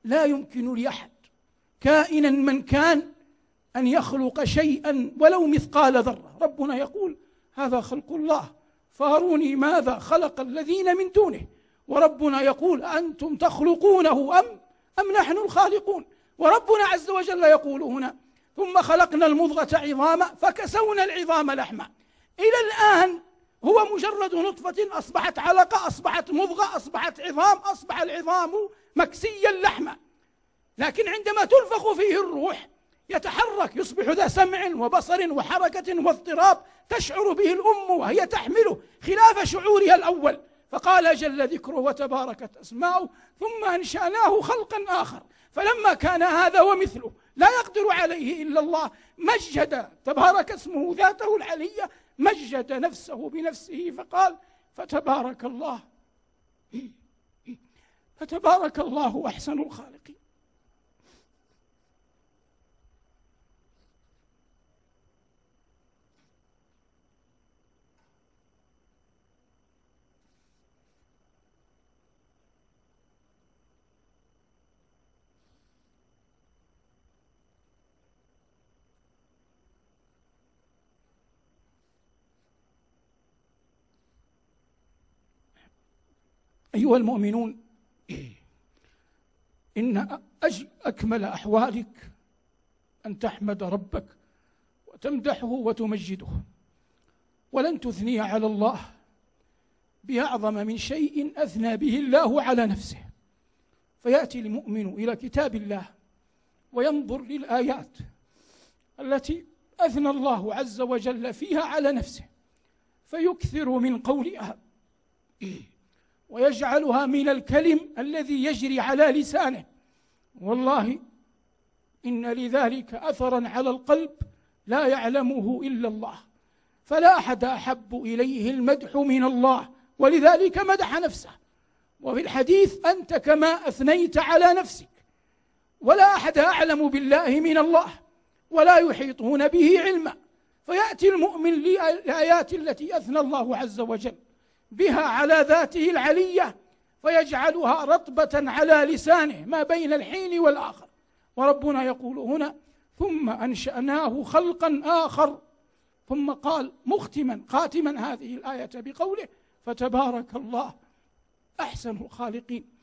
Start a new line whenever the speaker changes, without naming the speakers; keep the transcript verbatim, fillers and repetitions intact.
لا يمكن لأحد كائنا من كان أن يخلق شيئا ولو مثقال ذرة. ربنا يقول هذا خلق الله فاروني ماذا خلق الذين من دونه، وربنا يقول أنتم تخلقونه أم أم نحن الخالقون. وربنا عز وجل يقول هنا ثم خلقنا المضغة عظاما فكسونا العظام لحما. إلى الآن هو مجرد نطفة أصبحت علقة، أصبحت مضغة، أصبحت عظام، أصبح العظام مكسيا لحما. لكن عندما تنفخ فيه الروح يتحرك، يصبح ذا سمع وبصر وحركة واضطراب تشعر به الأم وهي تحمله خلاف شعورها الأول. فقال جل ذكره وتباركت أسماؤه ثم أنشأناه خلقا آخر. فلما كان هذا ومثله لا يقدر عليه إلا الله مجد تبارك اسمه ذاته العلية، مجد نفسه بنفسه فقال فتبارك الله فتبارك الله أحسن الخالقين. أيها المؤمنون، إن أكمل أحوالك أن تحمد ربك وتمدحه وتمجده، ولن تثني على الله بأعظم من شيء أثنى به الله على نفسه. فيأتي المؤمن إلى كتاب الله وينظر للآيات التي أثنى الله عز وجل فيها على نفسه فيكثر من قولها ويجعلها من الكلم الذي يجري على لسانه. والله إن لذلك أثرا على القلب لا يعلمه إلا الله، فلا أحد أحب إليه المدح من الله، ولذلك مدح نفسه. وفي الحديث أنت كما أثنيت على نفسك، ولا أحد أعلم بالله من الله ولا يحيطون به علما. فيأتي المؤمن للآيات التي أثنى الله عز وجل بها على ذاته العلية فيجعلها رطبة على لسانه ما بين الحين والآخر. وربنا يقول هنا ثم أنشأناه خلقا آخر، ثم قال مختما خاتما هذه الآية بقوله فتبارك الله أحسن الخالقين.